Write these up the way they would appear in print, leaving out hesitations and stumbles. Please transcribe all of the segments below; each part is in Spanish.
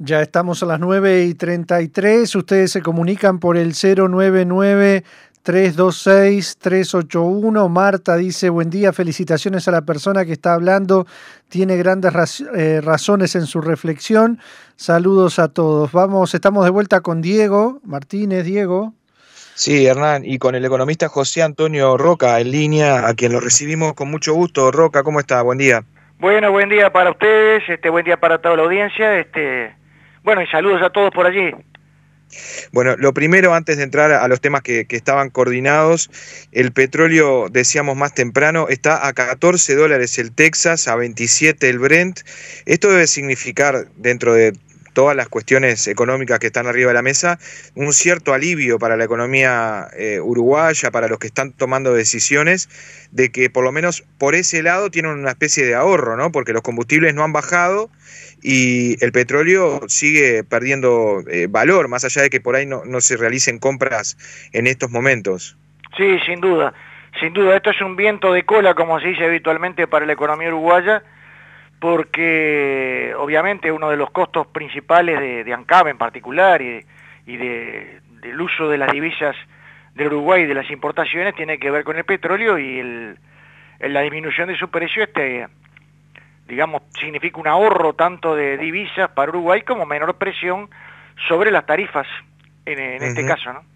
Ya estamos a las 9:33. Ustedes se comunican por el 099-326-381. Marta dice, buen día, felicitaciones a la persona que está hablando. Tiene grandes razones en su reflexión. Saludos a todos. Estamos de vuelta con Diego Martínez. Diego. Sí, Hernán, y con el economista José Antonio Roca en línea, a quien lo recibimos con mucho gusto. Roca, ¿cómo está? Buen día. Bueno, buen día para ustedes, buen día para toda la audiencia, bueno, y saludos a todos por allí. Bueno, lo primero, antes de entrar a los temas que estaban coordinados, el petróleo, decíamos más temprano, está a $14 el Texas, a 27 el Brent. Esto debe significar, dentro de todas las cuestiones económicas que están arriba de la mesa, un cierto alivio para la economía uruguaya, para los que están tomando decisiones, de que por lo menos por ese lado tienen una especie de ahorro, ¿no? Porque los combustibles no han bajado y el petróleo sigue perdiendo valor, más allá de que por ahí no se realicen compras en estos momentos. Sí, sin duda, esto es un viento de cola, como se dice habitualmente para la economía uruguaya, porque obviamente uno de los costos principales de ANCAP en particular del uso de las divisas de Uruguay y de las importaciones tiene que ver con el petróleo y la disminución de su precio digamos, significa un ahorro tanto de divisas para Uruguay como menor presión sobre las tarifas en este caso, ¿no?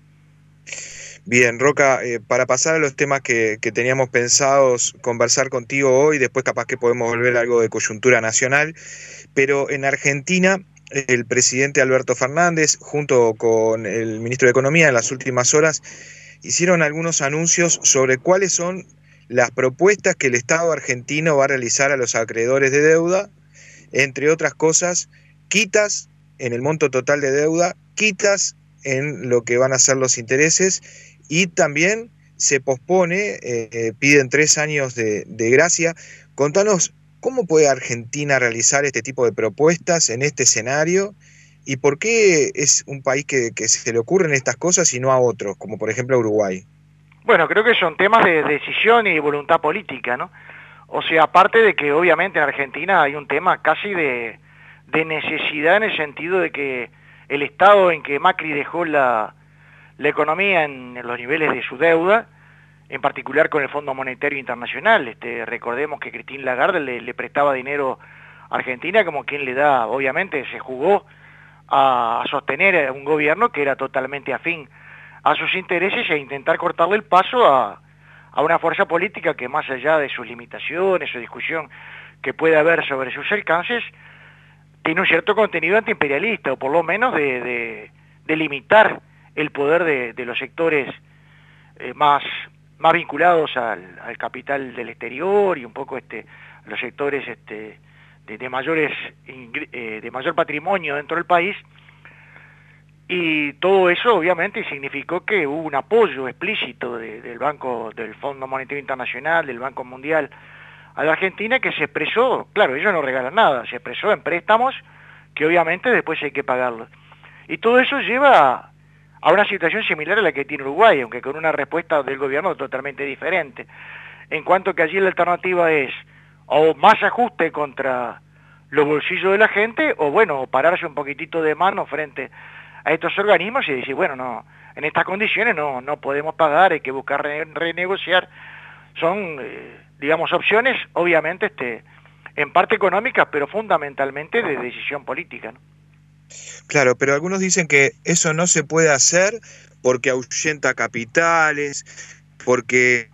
Bien, Roca, para pasar a los temas que teníamos pensados conversar contigo hoy, después capaz que podemos volver a algo de coyuntura nacional, pero en Argentina el presidente Alberto Fernández, junto con el ministro de Economía, en las últimas horas, hicieron algunos anuncios sobre cuáles son las propuestas que el Estado argentino va a realizar a los acreedores de deuda, entre otras cosas, quitas en el monto total de deuda, quitas en lo que van a ser los intereses, y también se pospone, piden 3 años de gracia. Contanos, ¿cómo puede Argentina realizar este tipo de propuestas en este escenario? ¿Y por qué es un país que se le ocurren estas cosas y no a otros, como por ejemplo a Uruguay? Bueno, creo que son temas de decisión y voluntad política, ¿no? O sea, aparte de que obviamente en Argentina hay un tema casi de necesidad en el sentido de que el estado en que Macri dejó la economía en los niveles de su deuda, en particular con el Fondo Monetario Internacional. Recordemos que Christine Lagarde le prestaba dinero a Argentina como quien le da, obviamente se jugó a sostener un gobierno que era totalmente afín a sus intereses e intentar cortarle el paso a una fuerza política que, más allá de sus limitaciones o discusión que puede haber sobre sus alcances, tiene un cierto contenido antiimperialista, o por lo menos de limitar el poder de los sectores más vinculados al capital del exterior y un poco los sectores de mayor patrimonio dentro del país. Y todo eso obviamente significó que hubo un apoyo explícito del Fondo Monetario Internacional, del Banco Mundial a la Argentina, que se expresó, claro, ellos no regalan nada, se expresó en préstamos que obviamente después hay que pagarlos. Y todo eso lleva a una situación similar a la que tiene Uruguay, aunque con una respuesta del gobierno totalmente diferente. En cuanto que allí la alternativa es o más ajuste contra los bolsillos de la gente, o bueno, pararse un poquitito de mano frente a estos organismos y decir, bueno, no, en estas condiciones no podemos pagar, hay que buscar renegociar. Son, digamos, opciones, obviamente, en parte económicas, pero fundamentalmente de decisión política, ¿no? Claro, pero algunos dicen que eso no se puede hacer porque ahuyenta capitales, porque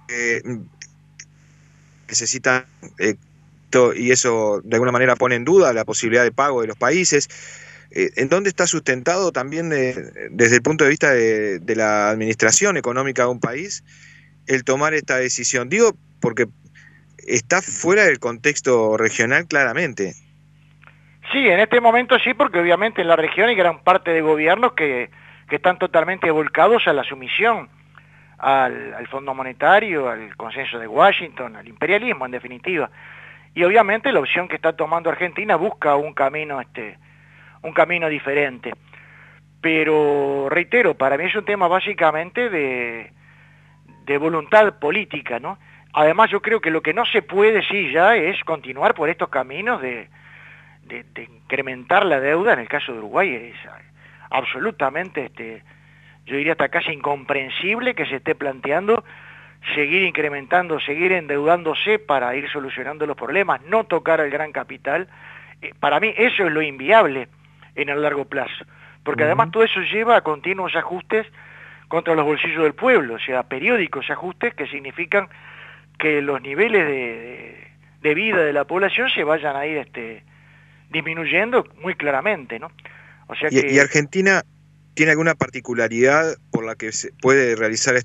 necesitan, y eso de alguna manera pone en duda la posibilidad de pago de los países. ¿En dónde está sustentado también desde el punto de vista de la administración económica de un país el tomar esta decisión? Digo, porque está fuera del contexto regional claramente. Sí, en este momento sí, porque obviamente en la región hay gran parte de gobiernos que están totalmente volcados a la sumisión al Fondo Monetario, al consenso de Washington, al imperialismo en definitiva. Y obviamente la opción que está tomando Argentina busca un camino diferente. Pero reitero, para mí es un tema básicamente de voluntad política, ¿no? Además yo creo que lo que no se puede sí ya es continuar por estos caminos de de incrementar la deuda en el caso de Uruguay es absolutamente, yo diría hasta casi incomprensible que se esté planteando seguir incrementando, seguir endeudándose para ir solucionando los problemas, no tocar al gran capital. Para mí eso es lo inviable en el largo plazo, porque además todo eso lleva a continuos ajustes contra los bolsillos del pueblo, o sea, periódicos ajustes que significan que los niveles de vida de la población se vayan a ir disminuyendo muy claramente, ¿no? O sea ¿Y Argentina tiene alguna particularidad por la que se puede realizar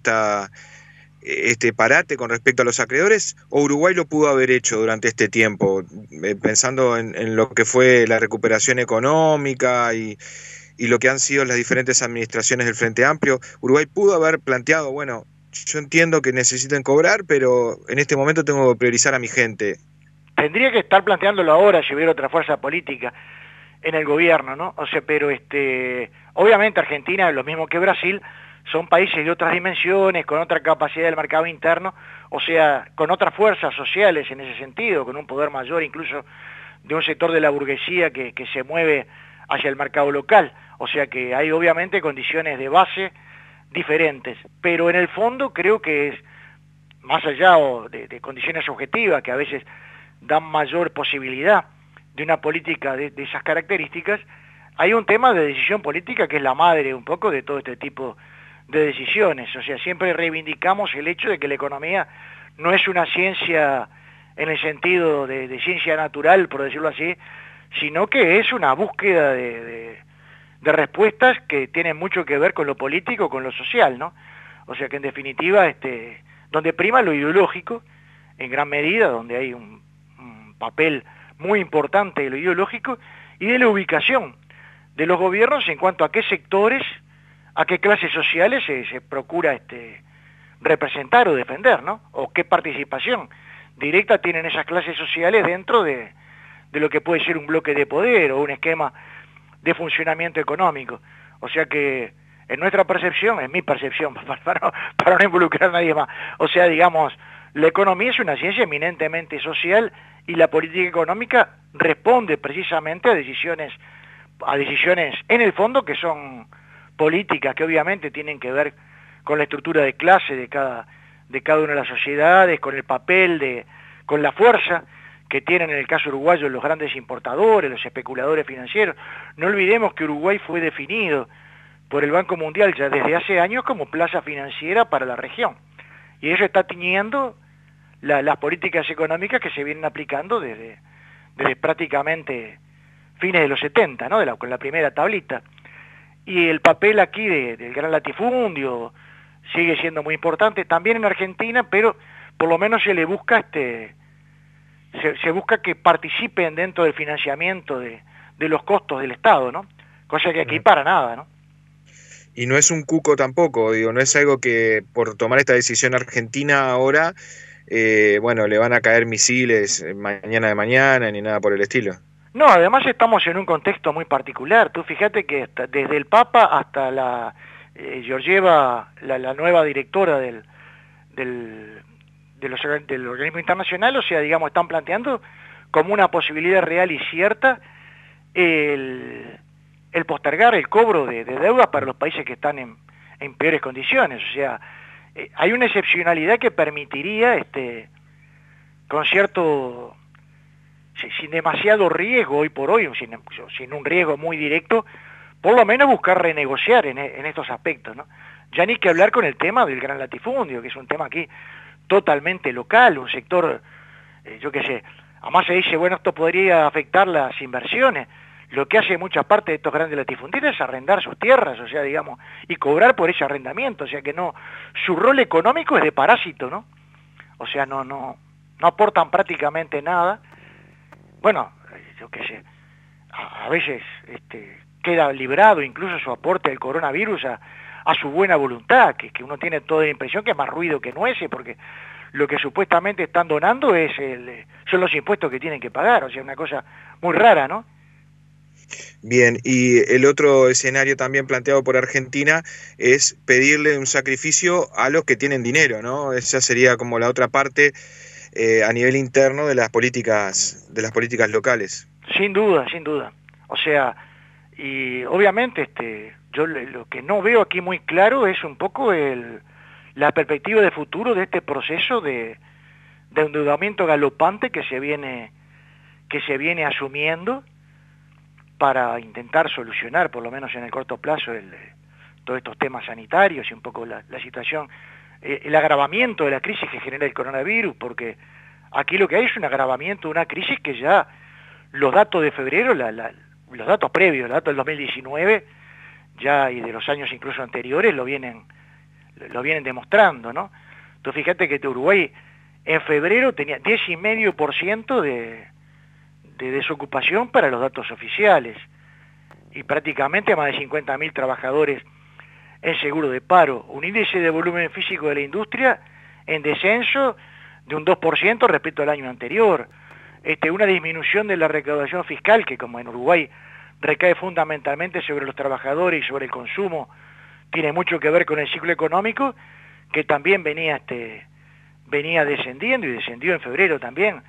este parate con respecto a los acreedores, o Uruguay lo pudo haber hecho durante este tiempo, pensando en lo que fue la recuperación económica y lo que han sido las diferentes administraciones del Frente Amplio? Uruguay pudo haber planteado, bueno, yo entiendo que necesiten cobrar, pero en este momento tengo que priorizar a mi gente. Tendría que estar planteándolo ahora si hubiera otra fuerza política en el gobierno, ¿no? O sea, pero obviamente Argentina, lo mismo que Brasil, son países de otras dimensiones, con otra capacidad del mercado interno, o sea, con otras fuerzas sociales en ese sentido, con un poder mayor incluso de un sector de la burguesía que se mueve hacia el mercado local. O sea que hay obviamente condiciones de base diferentes, pero en el fondo creo que es, más allá de condiciones objetivas que a veces dan mayor posibilidad de una política de esas características, hay un tema de decisión política que es la madre un poco de todo este tipo de decisiones. O sea, siempre reivindicamos el hecho de que la economía no es una ciencia en el sentido de ciencia natural, por decirlo así, sino que es una búsqueda de respuestas que tienen mucho que ver con lo político, con lo social, ¿no? O sea que en definitiva, donde prima lo ideológico, en gran medida, donde hay un papel muy importante de lo ideológico y de la ubicación de los gobiernos en cuanto a qué sectores, a qué clases sociales se procura representar o defender, ¿no? O qué participación directa tienen esas clases sociales dentro de lo que puede ser un bloque de poder o un esquema de funcionamiento económico. O sea que en nuestra percepción, en mi percepción, para no involucrar a nadie más, o sea, digamos, la economía es una ciencia eminentemente social y la política económica responde precisamente a decisiones en el fondo que son políticas, que obviamente tienen que ver con la estructura de clase de cada una de las sociedades, con el papel, con la fuerza que tienen en el caso uruguayo los grandes importadores, los especuladores financieros. No olvidemos que Uruguay fue definido por el Banco Mundial ya desde hace años como plaza financiera para la región. Y eso está tiñendo las políticas económicas que se vienen aplicando desde prácticamente fines de los 70, ¿no? Con la primera tablita. Y el papel aquí del gran latifundio sigue siendo muy importante, también en Argentina, pero por lo menos se le busca se busca que participen dentro del financiamiento de los costos del Estado, ¿no? Cosa que aquí para nada, ¿no? Y no es un cuco tampoco, digo, no es algo que por tomar esta decisión Argentina ahora, bueno, le van a caer misiles mañana de mañana ni nada por el estilo. No, además estamos en un contexto muy particular. Tú fíjate que desde el Papa hasta la Georgieva, la nueva directora del organismo internacional, o sea, digamos, están planteando como una posibilidad real y cierta el postergar el cobro de deudas para los países que están en peores condiciones. O sea, hay una excepcionalidad que permitiría, con cierto, sin demasiado riesgo hoy por hoy, sin un riesgo muy directo, por lo menos buscar renegociar en estos aspectos, ¿no? Ya ni que hablar con el tema del gran latifundio, que es un tema aquí totalmente local, un sector, yo qué sé, además se dice, bueno, esto podría afectar las inversiones. Lo que hace mucha parte de estos grandes latifundistas es arrendar sus tierras, o sea, digamos, y cobrar por ese arrendamiento, o sea que no, su rol económico es de parásito, ¿no? O sea, no aportan prácticamente nada. Bueno, yo qué sé, a veces queda librado incluso su aporte al coronavirus a su buena voluntad, que uno tiene toda la impresión que es más ruido que nueces, porque lo que supuestamente están donando son los impuestos que tienen que pagar, o sea, una cosa muy rara, ¿no? Bien, y el otro escenario también planteado por Argentina es pedirle un sacrificio a los que tienen dinero, ¿no? Esa sería como la otra parte a nivel interno de las políticas locales. Sin duda, sin duda. O sea, y obviamente yo lo que no veo aquí muy claro es un poco la perspectiva de futuro de este proceso de endeudamiento galopante que se viene asumiendo para intentar solucionar, por lo menos en el corto plazo, todos estos temas sanitarios y un poco la situación, el agravamiento de la crisis que genera el coronavirus, porque aquí lo que hay es un agravamiento de una crisis que ya los datos de febrero, los datos previos, los datos del 2019, ya y de los años incluso anteriores lo vienen demostrando, ¿no? Entonces fíjate que Uruguay en febrero tenía 10,5% de desocupación para los datos oficiales y prácticamente más de 50.000 trabajadores en seguro de paro, un índice de volumen físico de la industria en descenso de un 2% respecto al año anterior, una disminución de la recaudación fiscal que como en Uruguay recae fundamentalmente sobre los trabajadores y sobre el consumo, tiene mucho que ver con el ciclo económico que también venía descendiendo y descendió en febrero también,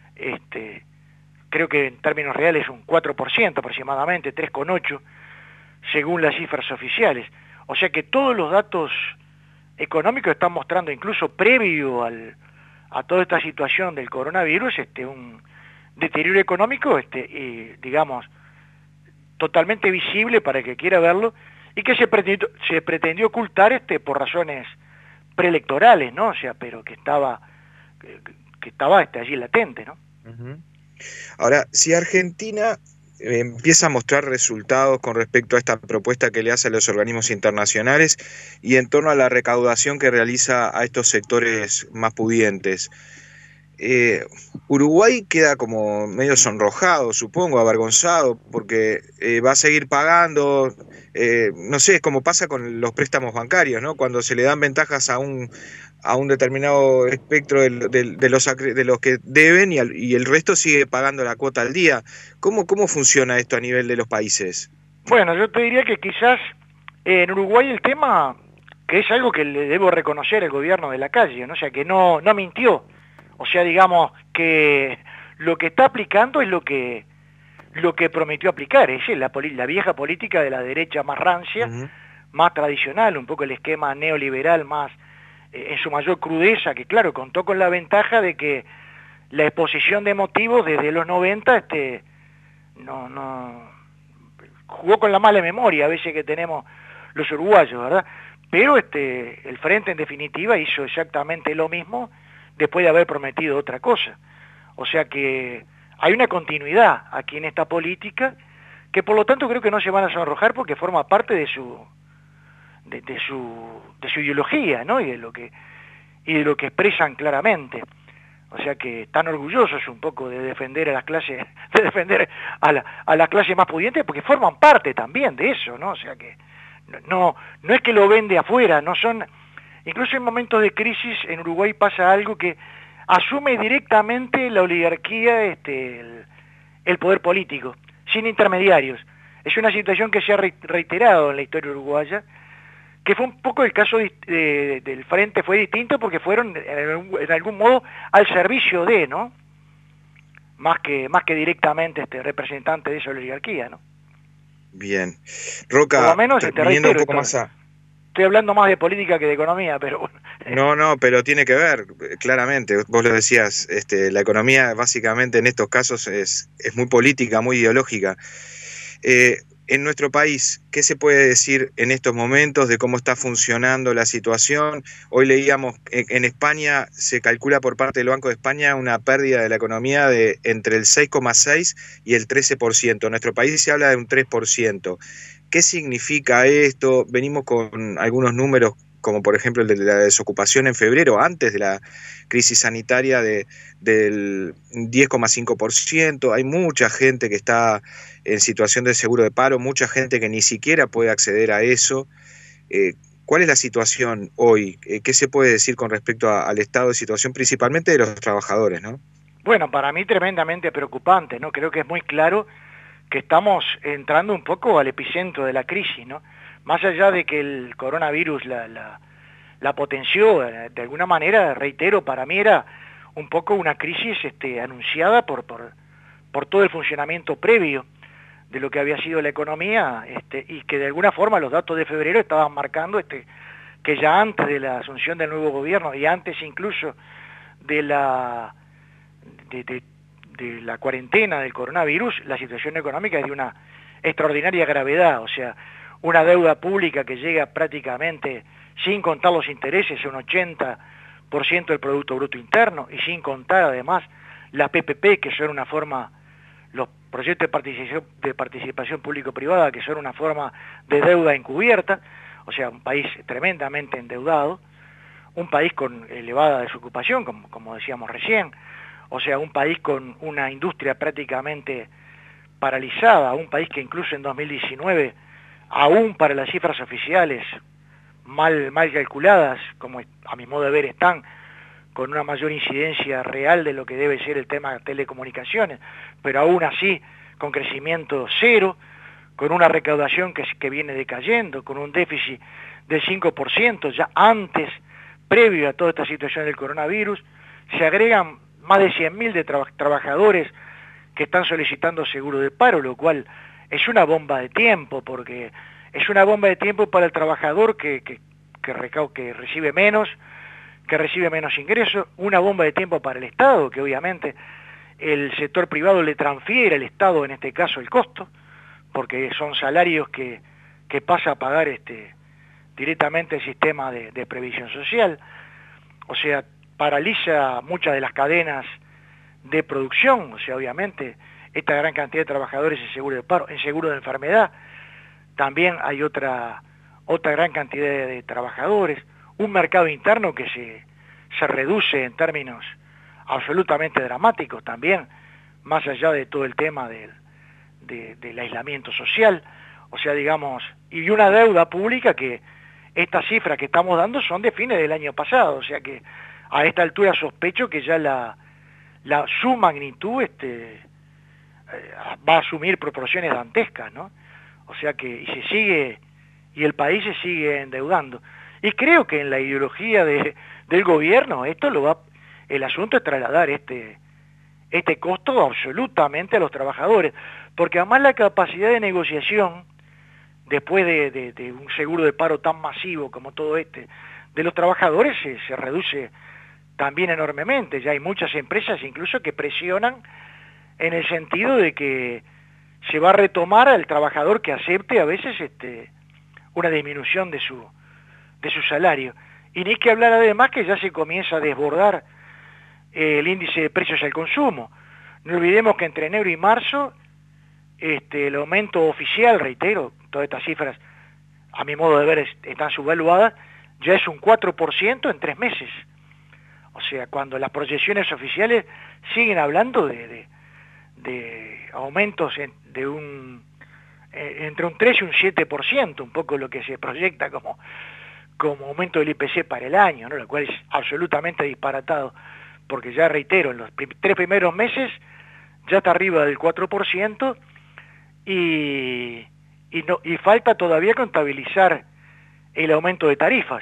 creo que en términos reales un 4% aproximadamente, 3,8% según las cifras oficiales. O sea que todos los datos económicos están mostrando, incluso previo a toda esta situación del coronavirus, un deterioro económico, y, digamos, totalmente visible para el que quiera verlo, y que se pretendió ocultar por razones preelectorales, ¿no? O sea, pero que estaba allí latente, ¿no? Uh-huh. Ahora, si Argentina empieza a mostrar resultados con respecto a esta propuesta que le hace a los organismos internacionales y en torno a la recaudación que realiza a estos sectores más pudientes, Uruguay queda como medio sonrojado, supongo, avergonzado, porque va a seguir pagando, no sé, es como pasa con los préstamos bancarios, ¿no? Cuando se le dan ventajas a un determinado espectro de los que deben y el resto sigue pagando la cuota al día. ¿Cómo funciona esto a nivel de los países? Bueno, yo te diría que quizás en Uruguay el tema, que es algo que le debo reconocer al gobierno de Lacalle, ¿no? O sea, que no mintió. O sea, digamos que lo que está aplicando es lo que prometió aplicar, es la vieja política de la derecha más rancia, uh-huh, más tradicional, un poco el esquema neoliberal más en su mayor crudeza, que claro, contó con la ventaja de que la exposición de motivos desde los 90 no jugó con la mala memoria a veces que tenemos los uruguayos, ¿verdad? Pero el Frente en definitiva hizo exactamente lo mismo después de haber prometido otra cosa. O sea que hay una continuidad aquí en esta política que por lo tanto creo que no se van a sonrojar porque forma parte de su ideología, ¿no? y de lo que expresan claramente. O sea que están orgullosos un poco de defender a las clases, de defender a la clase más pudiente porque forman parte también de eso, ¿no? O sea que no es que lo ven de afuera, no son. Incluso en momentos de crisis en Uruguay pasa algo que asume directamente la oligarquía, el poder político, sin intermediarios. Es una situación que se ha reiterado en la historia uruguaya, que fue un poco el caso del Frente, fue distinto porque fueron en algún modo al servicio de, ¿no? Más que directamente representante de esa oligarquía, ¿no? Bien. Roca, por lo menos, viniendo un poco más a... Estoy hablando más de política que de economía, pero bueno. No, pero tiene que ver, claramente. Vos lo decías, la economía básicamente en estos casos es muy política, muy ideológica. En nuestro país, ¿qué se puede decir en estos momentos de cómo está funcionando la situación? Hoy leíamos en España, se calcula por parte del Banco de España una pérdida de la economía de entre el 6,6 y el 13%. En nuestro país se habla de un 3%. ¿Qué significa esto? Venimos con algunos números, como por ejemplo el de la desocupación en febrero, antes de la crisis sanitaria del 10,5%. Hay mucha gente que está en situación de seguro de paro, mucha gente que ni siquiera puede acceder a eso. ¿Cuál es la situación hoy? ¿Qué se puede decir con respecto al estado de situación, principalmente de los trabajadores, ¿no? Bueno, para mí tremendamente preocupante, ¿no? Creo que es muy claro que estamos entrando un poco al epicentro de la crisis, ¿no? Más allá de que el coronavirus la potenció, de alguna manera, reitero, para mí era un poco una crisis anunciada por por todo el funcionamiento previo de lo que había sido la economía, y que de alguna forma los datos de febrero estaban marcando que ya antes de la asunción del nuevo gobierno y antes incluso de la cuarentena del coronavirus, la situación económica es de una extraordinaria gravedad, o sea, una deuda pública que llega prácticamente, sin contar los intereses, a un 80% del Producto Bruto Interno, y sin contar además la PPP, que son una forma, los proyectos de participación público-privada, que son una forma de deuda encubierta, o sea, un país tremendamente endeudado, un país con elevada desocupación, como decíamos recién, o sea, un país con una industria prácticamente paralizada, un país que incluso en 2019, aún para las cifras oficiales mal calculadas, como a mi modo de ver están, con una mayor incidencia real de lo que debe ser el tema de telecomunicaciones, pero aún así con crecimiento cero, con una recaudación que viene decayendo, con un déficit del 5%, ya antes, previo a toda esta situación del coronavirus, se agregan más de 100.000 trabajadores que están solicitando seguro de paro, lo cual es una bomba de tiempo, porque es una bomba de tiempo para el trabajador que recibe menos ingresos, una bomba de tiempo para el Estado, que obviamente el sector privado le transfiere al Estado, en este caso, el costo, porque son salarios que pasa a pagar directamente el sistema de previsión social, o sea, paraliza muchas de las cadenas de producción, o sea, obviamente, esta gran cantidad de trabajadores en seguro de paro, en seguro de enfermedad, también hay otra gran cantidad de trabajadores, un mercado interno que se reduce en términos absolutamente dramáticos también, más allá de todo el tema del aislamiento social, o sea, digamos, y una deuda pública que estas cifras que estamos dando son de fines del año pasado, o sea que a esta altura sospecho que ya su magnitud va a asumir proporciones dantescas, ¿no? O sea que y el país se sigue endeudando. Y creo que en la ideología del gobierno el asunto es trasladar este costo absolutamente a los trabajadores, porque además la capacidad de negociación, después de un seguro de paro tan masivo como todo de los trabajadores se reduce también enormemente. Ya hay muchas empresas incluso que presionan en el sentido de que se va a retomar al trabajador que acepte a veces una disminución de su salario. Y ni que hablar además que ya se comienza a desbordar el índice de precios al consumo. No olvidemos que entre enero y marzo el aumento oficial, reitero, todas estas cifras a mi modo de ver están subvaluadas, ya es un 4% en 3 meses. O sea, cuando las proyecciones oficiales siguen hablando de aumentos entre un 3 y un 7%, un poco lo que se proyecta como aumento del IPC para el año, ¿no? Lo cual es absolutamente disparatado, porque ya reitero, en los 3 primeros meses ya está arriba del 4% y falta todavía contabilizar el aumento de tarifas,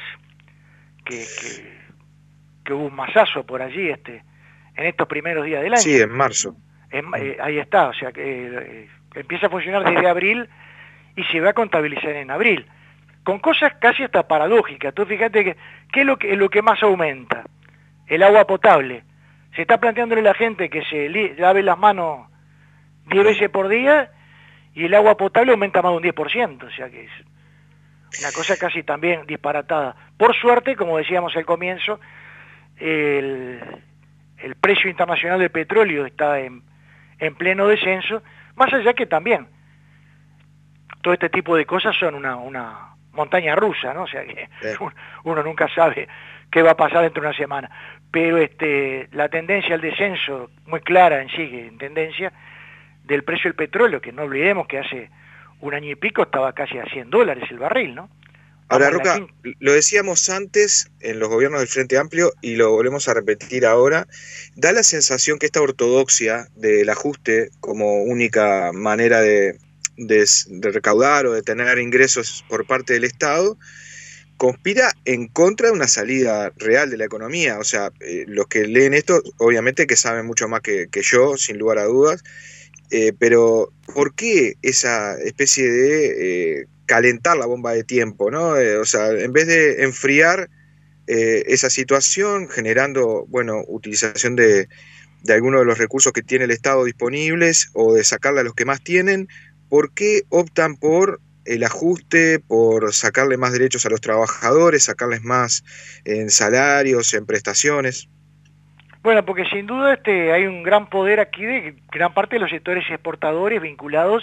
que hubo un masazo por allí en estos primeros días del año. Sí, en marzo. Ahí está, o sea que empieza a funcionar desde abril y se va a contabilizar en abril, con cosas casi hasta paradójicas. Tú fíjate ¿qué es lo que más aumenta? El agua potable. Se está planteándole a la gente que se lave las manos 10 veces por día y el agua potable aumenta más de un 10%, o sea que es una cosa casi también disparatada. Por suerte, como decíamos al comienzo, el precio internacional del petróleo está en pleno descenso, más allá que también todo este tipo de cosas son una montaña rusa, ¿no? O sea que uno nunca sabe qué va a pasar dentro de una semana, pero la tendencia al descenso muy clara en tendencia del precio del petróleo, que no olvidemos que hace un año y pico estaba casi a $100 el barril, ¿no? Ahora, Roca, lo decíamos antes en los gobiernos del Frente Amplio y lo volvemos a repetir ahora, da la sensación que esta ortodoxia del ajuste como única manera de recaudar o de tener ingresos por parte del Estado conspira en contra de una salida real de la economía. O sea, los que leen esto, obviamente que saben mucho más que yo, sin lugar a dudas, pero ¿por qué esa especie de calentar la bomba de tiempo, ¿no? O sea, en vez de enfriar esa situación, generando, bueno, utilización de algunos de los recursos que tiene el Estado disponibles o de sacarle a los que más tienen, ¿por qué optan por el ajuste, por sacarle más derechos a los trabajadores, sacarles más en salarios, en prestaciones? Bueno, porque sin duda hay un gran poder aquí de gran parte de los sectores exportadores vinculados,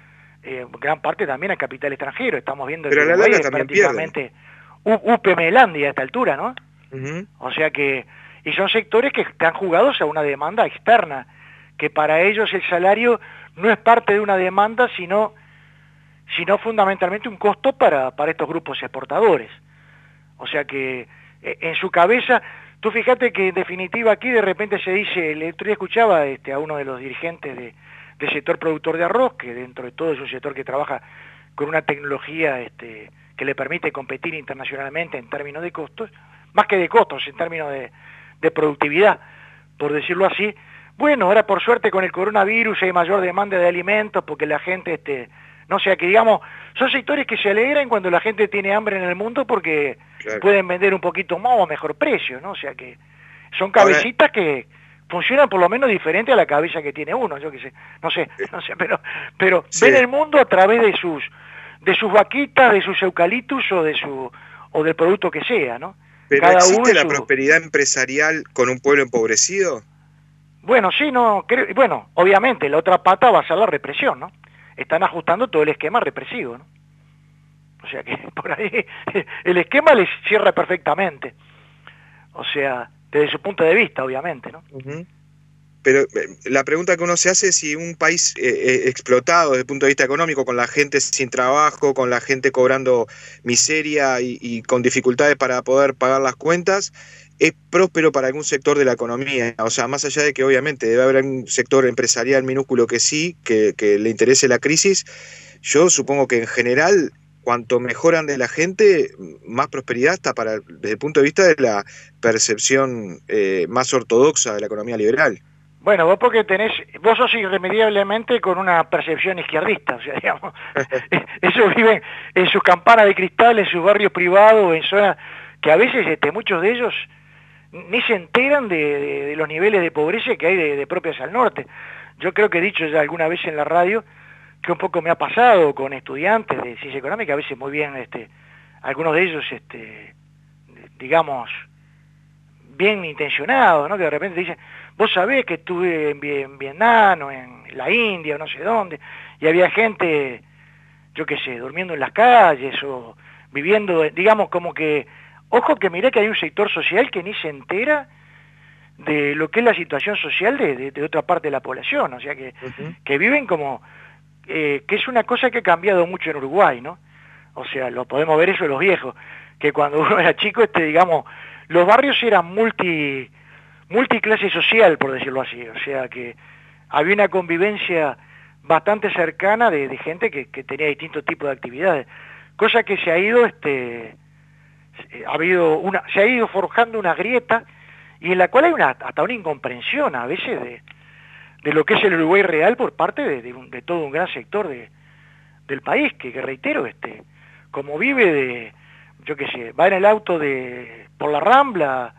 gran parte también al capital extranjero. Estamos viendo que Pero a la Uruguay larga es también pierden. prácticamente UPMelandia a esta altura, ¿no? Ujú. O sea que, y son sectores que están jugados a una demanda externa, que para ellos el salario no es parte de una demanda, sino fundamentalmente un costo para estos grupos exportadores. O sea que en su cabeza, tú fíjate que en definitiva aquí de repente se dice, el otro día escuchaba a uno de los dirigentes del sector productor de arroz, que dentro de todo es un sector que trabaja con una tecnología que le permite competir internacionalmente en términos de costos, más que de costos, en términos de productividad, por decirlo así. Bueno, ahora por suerte con el coronavirus hay mayor demanda de alimentos porque la gente, no sé, que digamos, son sectores que se alegran cuando la gente tiene hambre en el mundo porque Claro. pueden vender un poquito más o a mejor precio, ¿no? O sea que son Ahora, cabecitas que funcionan por lo menos diferente a la cabeza que tiene uno, yo qué sé, no sé, pero ven sí, el mundo a través de sus vaquitas, de sus eucaliptus o del producto que sea, ¿no? pero Cada uno ¿existe en la su. prosperidad empresarial con un pueblo empobrecido? Bueno, sí, no, bueno, obviamente la otra pata va a ser la represión, ¿no? Están ajustando todo el esquema represivo, ¿no? O sea que por ahí el esquema les cierra perfectamente. O sea, desde su punto de vista, obviamente, ¿no? Ujú. Pero la pregunta que uno se hace es si un país explotado desde el punto de vista económico, con la gente sin trabajo, con la gente cobrando miseria y con dificultades para poder pagar las cuentas, es próspero para algún sector de la economía. O sea, más allá de que obviamente debe haber un sector empresarial minúsculo que sí, que le interese la crisis, yo supongo que en general, cuanto mejor ande la gente, más prosperidad está desde el punto de vista de la percepción más ortodoxa de la economía liberal. Bueno, vos sos irremediablemente con una percepción izquierdista, o sea, digamos, ellos viven en sus campanas de cristal, en sus barrios privados, en zonas que a veces muchos de ellos ni se enteran de los niveles de pobreza que hay de propias al norte. Yo creo que he dicho ya alguna vez en la radio que un poco me ha pasado con estudiantes de ciencia económica, a veces muy bien, algunos de ellos, digamos, bien intencionados, ¿no? Que de repente dicen, vos sabés que estuve en Vietnam o en la India o no sé dónde, y había gente, yo qué sé, durmiendo en las calles o viviendo, digamos, como que, ojo que mirá que hay un sector social que ni se entera de lo que es la situación social de otra parte de la población, o sea Ujú. que viven como, que es una cosa que ha cambiado mucho en Uruguay, ¿no? O sea, lo podemos ver eso en los viejos, que cuando uno era chico, digamos, los barrios eran multiclase social, por decirlo así, o sea que había una convivencia bastante cercana de gente que tenía distintos tipos de actividades, cosa que se ha ido forjando una grieta y en la cual hay hasta una incomprensión a veces de lo que es el Uruguay real por parte de todo un gran sector del país, que reitero, como vive yo qué sé, va en el auto por la Rambla,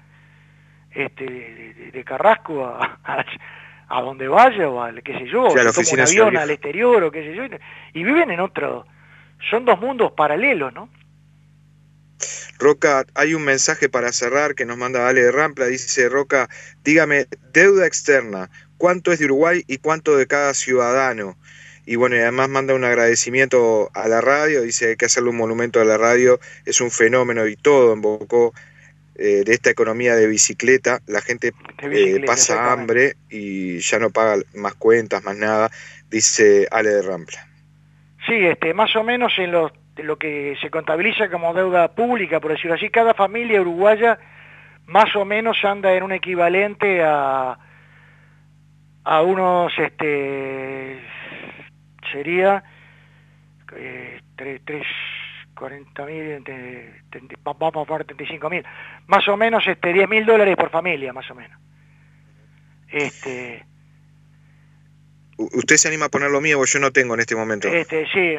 de Carrasco a donde vaya, o al qué sé yo, o Sí, a la se toma un oficina de Ciudad avión al Vieja. exterior, o qué sé yo, y viven en son dos mundos paralelos, ¿no? Roca, hay un mensaje para cerrar que nos manda Ale de Rampla. Dice, Roca, dígame, deuda externa, ¿cuánto es de Uruguay y cuánto de cada ciudadano? Y bueno, y además manda un agradecimiento a la radio, dice que hay que hacerle un monumento a la radio, es un fenómeno y todo invocó de esta economía de bicicleta. La gente De bicicleta, pasa exactamente. hambre y ya no paga más cuentas, más nada, dice Ale de Rampla. Sí, más o menos lo que se contabiliza como deuda pública, por decirlo así, cada familia uruguaya más o menos anda en un equivalente a unos, sería 40.000, vamos a poner 35.000, más o menos $10.000 por familia, más o menos. ¿Usted se anima a poner lo mío? Porque yo no tengo en este momento. Sí,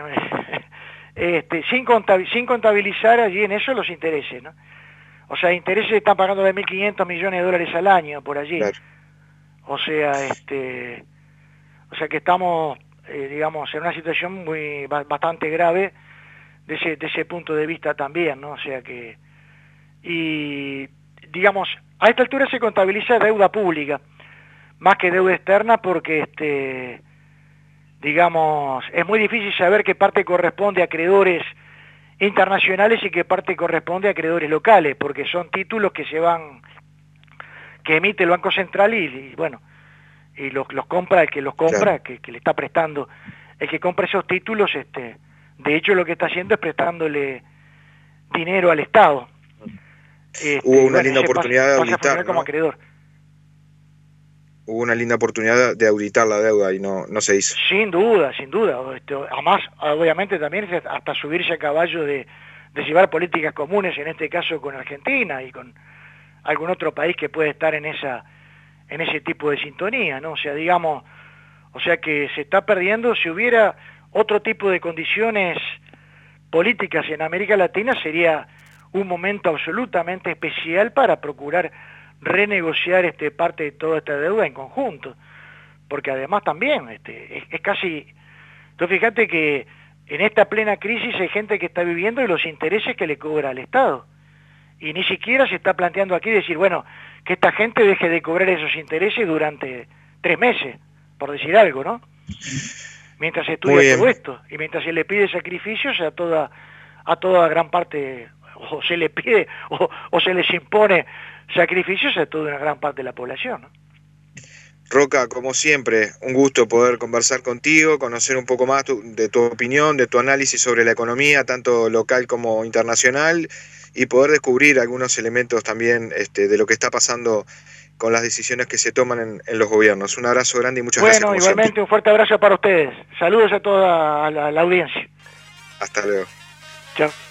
sin contabilizar allí en eso los intereses, ¿no? O sea, intereses están pagando de 1.500 millones de dólares al año por allí. Claro. O sea, que estamos, digamos, en una situación bastante grave de ese punto de vista también, ¿no? O sea que, y digamos, a esta altura se contabiliza deuda pública, más que deuda externa, porque, digamos, es muy difícil saber qué parte corresponde a acreedores internacionales y qué parte corresponde a acreedores locales, porque son títulos que que emite el Banco Central y bueno, y los compra el que los compra, claro, que le está prestando, el que compra esos títulos, de hecho lo que está haciendo es prestándole dinero al Estado. Hubo una linda oportunidad de auditar, ¿no? Como acreedor. Hubo una linda oportunidad de auditar la deuda y no se hizo. Sin duda. Además, obviamente también es hasta subirse a caballo de llevar políticas comunes, en este caso con Argentina y con algún otro país que puede estar en ese tipo de sintonía, ¿no? O sea, digamos, que se está perdiendo. Si hubiera otro tipo de condiciones políticas en América Latina, sería un momento absolutamente especial para procurar renegociar parte de toda esta deuda en conjunto, porque además también es casi, tú fíjate que en esta plena crisis hay gente que está viviendo de los intereses que le cobra al Estado, y ni siquiera se está planteando aquí decir, bueno, que esta gente deje de cobrar esos intereses durante 3 meses, por decir algo, ¿no? Mientras se estudia todo esto, y mientras se le pide sacrificios a toda gran parte, o se le pide, o se les impone sacrificios a toda una gran parte de la población, ¿no? Roca, como siempre, un gusto poder conversar contigo, conocer un poco más de tu opinión, de tu análisis sobre la economía, tanto local como internacional, y poder descubrir algunos elementos también de lo que está pasando con las decisiones que se toman en los gobiernos. Un abrazo grande y muchas gracias. Bueno, igualmente siempre. Un fuerte abrazo para ustedes. Saludos a toda la audiencia. Hasta luego. Chao.